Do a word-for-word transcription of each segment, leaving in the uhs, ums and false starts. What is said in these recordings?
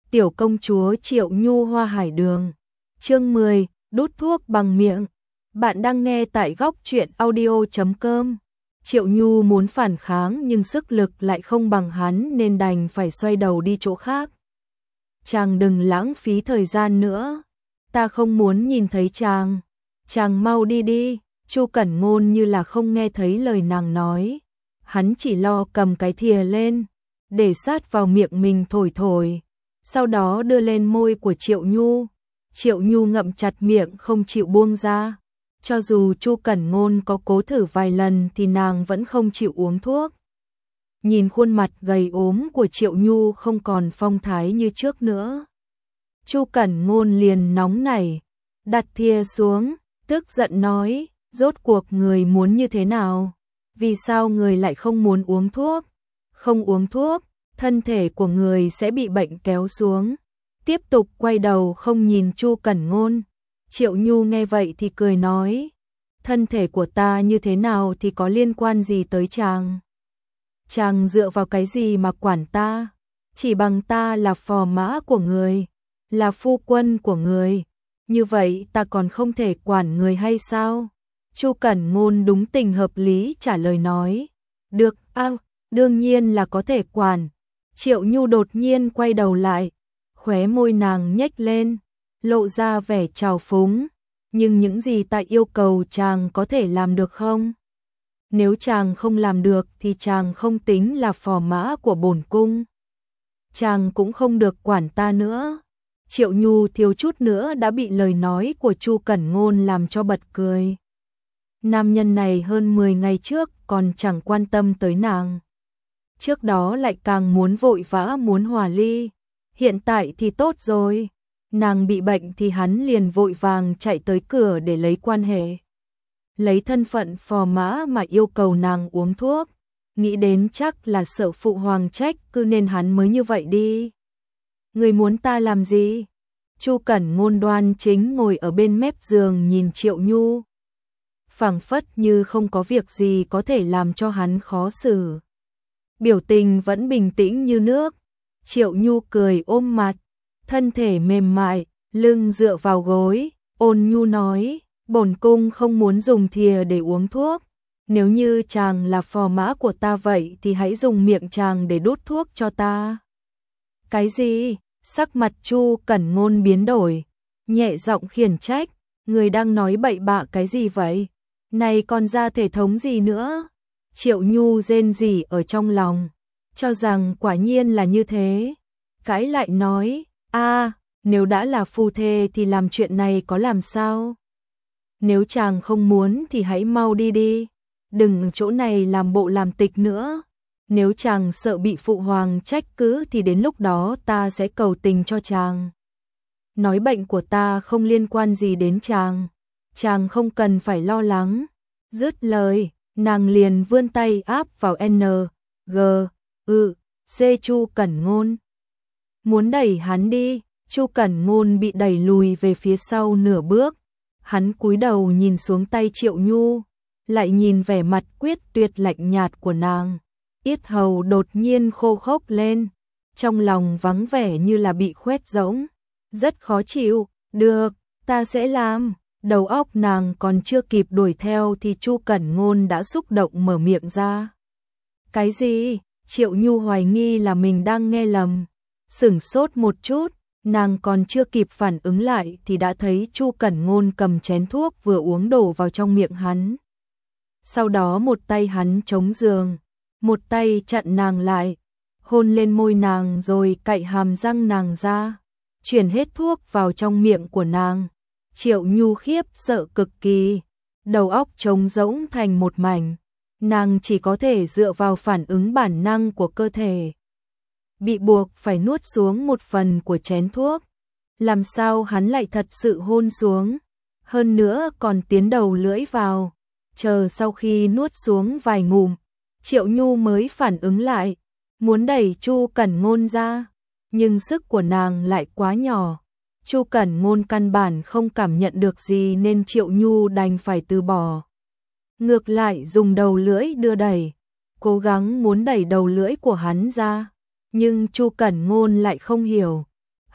Tiểu công chúa Triệu Nhu Hoa Hải Đường. Chương mười, đút thuốc bằng miệng. Bạn đang nghe tại góc truyện audio chấm com. Triệu Nhu muốn phản kháng nhưng sức lực lại không bằng hắn nên đành phải xoay đầu đi chỗ khác. Chàng đừng lãng phí thời gian nữa. Ta không muốn nhìn thấy chàng. Chàng mau đi đi. Chu Cẩn Ngôn như là không nghe thấy lời nàng nói. Hắn chỉ lo cầm cái thìa lên, để sát vào miệng mình thổi thổi. Sau đó đưa lên môi của Triệu Nhu. Triệu Nhu ngậm chặt miệng không chịu buông ra. Cho dù Chu Cẩn Ngôn có cố thử vài lần thì nàng vẫn không chịu uống thuốc. Nhìn khuôn mặt gầy ốm của Triệu Nhu không còn phong thái như trước nữa. Chu Cẩn Ngôn liền nóng nảy, đặt thìa xuống, tức giận nói, rốt cuộc người muốn như thế nào? Vì sao người lại không muốn uống thuốc? Không uống thuốc, thân thể của người sẽ bị bệnh kéo xuống. Tiếp tục quay đầu không nhìn Chu Cẩn Ngôn. Triệu Nhu nghe vậy thì cười nói, thân thể của ta như thế nào thì có liên quan gì tới chàng? Chàng dựa vào cái gì mà quản ta? Chỉ bằng ta là phò mã của người, là phu quân của người, như vậy ta còn không thể quản người hay sao? Chu Cẩn Ngôn đúng tình hợp lý trả lời nói, được, a, đương nhiên là có thể quản. Triệu Nhu đột nhiên quay đầu lại, khóe môi nàng nhếch lên, lộ ra vẻ trào phúng, nhưng những gì ta yêu cầu chàng có thể làm được không? Nếu chàng không làm được thì chàng không tính là phò mã của bổn cung. Chàng cũng không được quản ta nữa. Triệu Nhu thiếu chút nữa đã bị lời nói của Chu Cẩn Ngôn làm cho bật cười. Nam nhân này hơn mười ngày trước còn chẳng quan tâm tới nàng. Trước đó lại càng muốn vội vã muốn hòa ly. Hiện tại thì tốt rồi. Nàng bị bệnh thì hắn liền vội vàng chạy tới cửa để lấy quan hệ. Lấy thân phận phò mã mà yêu cầu nàng uống thuốc. Nghĩ đến chắc là sợ phụ hoàng trách cứ nên hắn mới như vậy đi. Người muốn ta làm gì? Chu Cẩn Ngôn đoan chính ngồi ở bên mép giường nhìn Triệu Nhu. Phảng phất như không có việc gì có thể làm cho hắn khó xử. Biểu tình vẫn bình tĩnh như nước. Triệu Nhu cười ôm mặt, thân thể mềm mại, lưng dựa vào gối, ôn nhu nói, bổn cung không muốn dùng thìa để uống thuốc. Nếu như chàng là phò mã của ta vậy thì hãy dùng miệng chàng để đút thuốc cho ta. Cái gì? Sắc mặt Chu Cẩn Ngôn biến đổi, nhẹ giọng khiển trách, người đang nói bậy bạ cái gì vậy? Này còn ra thể thống gì nữa? Triệu Nhu rên rỉ ở trong lòng, cho rằng quả nhiên là như thế. Cãi lại nói, a, nếu đã là phu thê thì làm chuyện này có làm sao? Nếu chàng không muốn thì hãy mau đi đi, đừng chỗ này làm bộ làm tịch nữa. Nếu chàng sợ bị phụ hoàng trách cứ thì đến lúc đó ta sẽ cầu tình cho chàng. Nói bệnh của ta không liên quan gì đến chàng. Chàng không cần phải lo lắng. Dứt lời, nàng liền vươn tay áp vào N, G, ư, C Chu Cẩn Ngôn. Muốn đẩy hắn đi, Chu Cẩn Ngôn bị đẩy lùi về phía sau nửa bước. Hắn cúi đầu nhìn xuống tay Triệu Nhu, lại nhìn vẻ mặt quyết tuyệt lạnh nhạt của nàng. Yết hầu đột nhiên khô khốc lên, trong lòng vắng vẻ như là bị khoét rỗng. Rất khó chịu, được, ta sẽ làm. Đầu óc nàng còn chưa kịp đuổi theo thì Chu Cẩn Ngôn đã xúc động mở miệng ra. Cái gì? Triệu Nhu hoài nghi là mình đang nghe lầm. Sửng sốt một chút, nàng còn chưa kịp phản ứng lại thì đã thấy Chu Cẩn Ngôn cầm chén thuốc vừa uống đổ vào trong miệng hắn. Sau đó một tay hắn chống giường, một tay chặn nàng lại, hôn lên môi nàng rồi cạy hàm răng nàng ra, chuyển hết thuốc vào trong miệng của nàng. Triệu Nhu khiếp sợ cực kỳ, đầu óc trống rỗng thành một mảnh, nàng chỉ có thể dựa vào phản ứng bản năng của cơ thể. Bị buộc phải nuốt xuống một phần của chén thuốc, làm sao hắn lại thật sự hôn xuống, hơn nữa còn tiến đầu lưỡi vào, chờ sau khi nuốt xuống vài ngụm, Triệu Nhu mới phản ứng lại, muốn đẩy Chu Cẩn Ngôn ra, nhưng sức của nàng lại quá nhỏ. Chu Cẩn Ngôn căn bản không cảm nhận được gì nên Triệu Nhu đành phải từ bỏ. Ngược lại dùng đầu lưỡi đưa đẩy, cố gắng muốn đẩy đầu lưỡi của hắn ra, nhưng Chu Cẩn Ngôn lại không hiểu.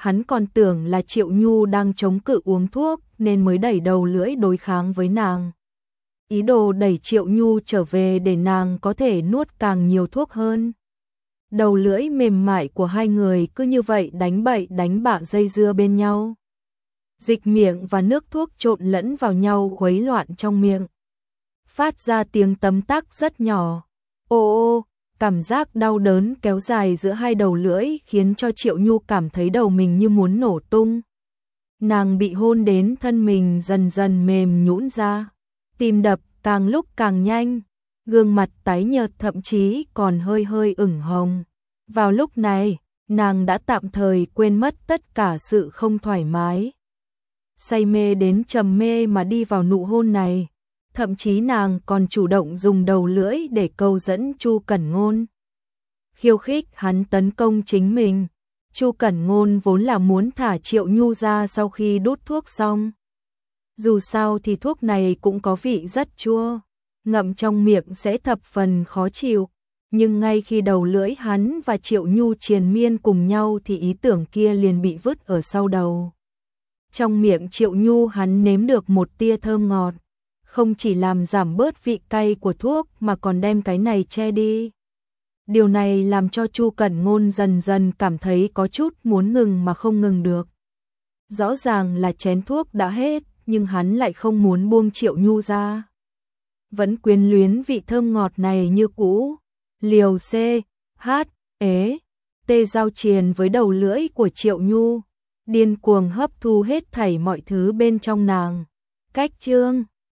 hắn còn tưởng là Triệu Nhu đang chống cự uống thuốc nên mới đẩy đầu lưỡi đối kháng với nàng. Ý đồ đẩy Triệu Nhu trở về để nàng có thể nuốt càng nhiều thuốc hơn. Đầu lưỡi mềm mại của hai người cứ như vậy đánh bậy đánh bạ dây dưa bên nhau. Dịch miệng và nước thuốc trộn lẫn vào nhau khuấy loạn trong miệng. Phát ra tiếng tấm tắc rất nhỏ. Ô ô, cảm giác đau đớn kéo dài giữa hai đầu lưỡi khiến cho Triệu Nhu cảm thấy đầu mình như muốn nổ tung. Nàng bị hôn đến thân mình dần dần mềm nhũn ra. Tim đập càng lúc càng nhanh. Gương mặt tái nhợt thậm chí còn hơi hơi ửng hồng. Vào lúc này, nàng đã tạm thời quên mất tất cả sự không thoải mái. Say mê đến trầm mê mà đi vào nụ hôn này. Thậm chí nàng còn chủ động dùng đầu lưỡi để câu dẫn Chu Cẩn Ngôn. Khiêu khích hắn tấn công chính mình. Chu Cẩn Ngôn vốn là muốn thả Triệu Nhu ra sau khi đút thuốc xong. Dù sao thì thuốc này cũng có vị rất chua, ngậm trong miệng sẽ thập phần khó chịu. Nhưng ngay khi đầu lưỡi hắn và Triệu Nhu triền miên cùng nhau thì ý tưởng kia liền bị vứt ở sau đầu. Trong miệng Triệu Nhu hắn nếm được một tia thơm ngọt, không chỉ làm giảm bớt vị cay của thuốc mà còn đem cái này che đi. Điều này làm cho Chu Cẩn Ngôn dần dần cảm thấy có chút muốn ngừng mà không ngừng được. Rõ ràng là chén thuốc đã hết, nhưng hắn lại không muốn buông Triệu Nhu ra. Vẫn quyến luyến vị thơm ngọt này như cũ. Liều C, H, ế, T giao triền với đầu lưỡi của Triệu Nhu, điên cuồng hấp thu hết thảy mọi thứ bên trong nàng. Cách chương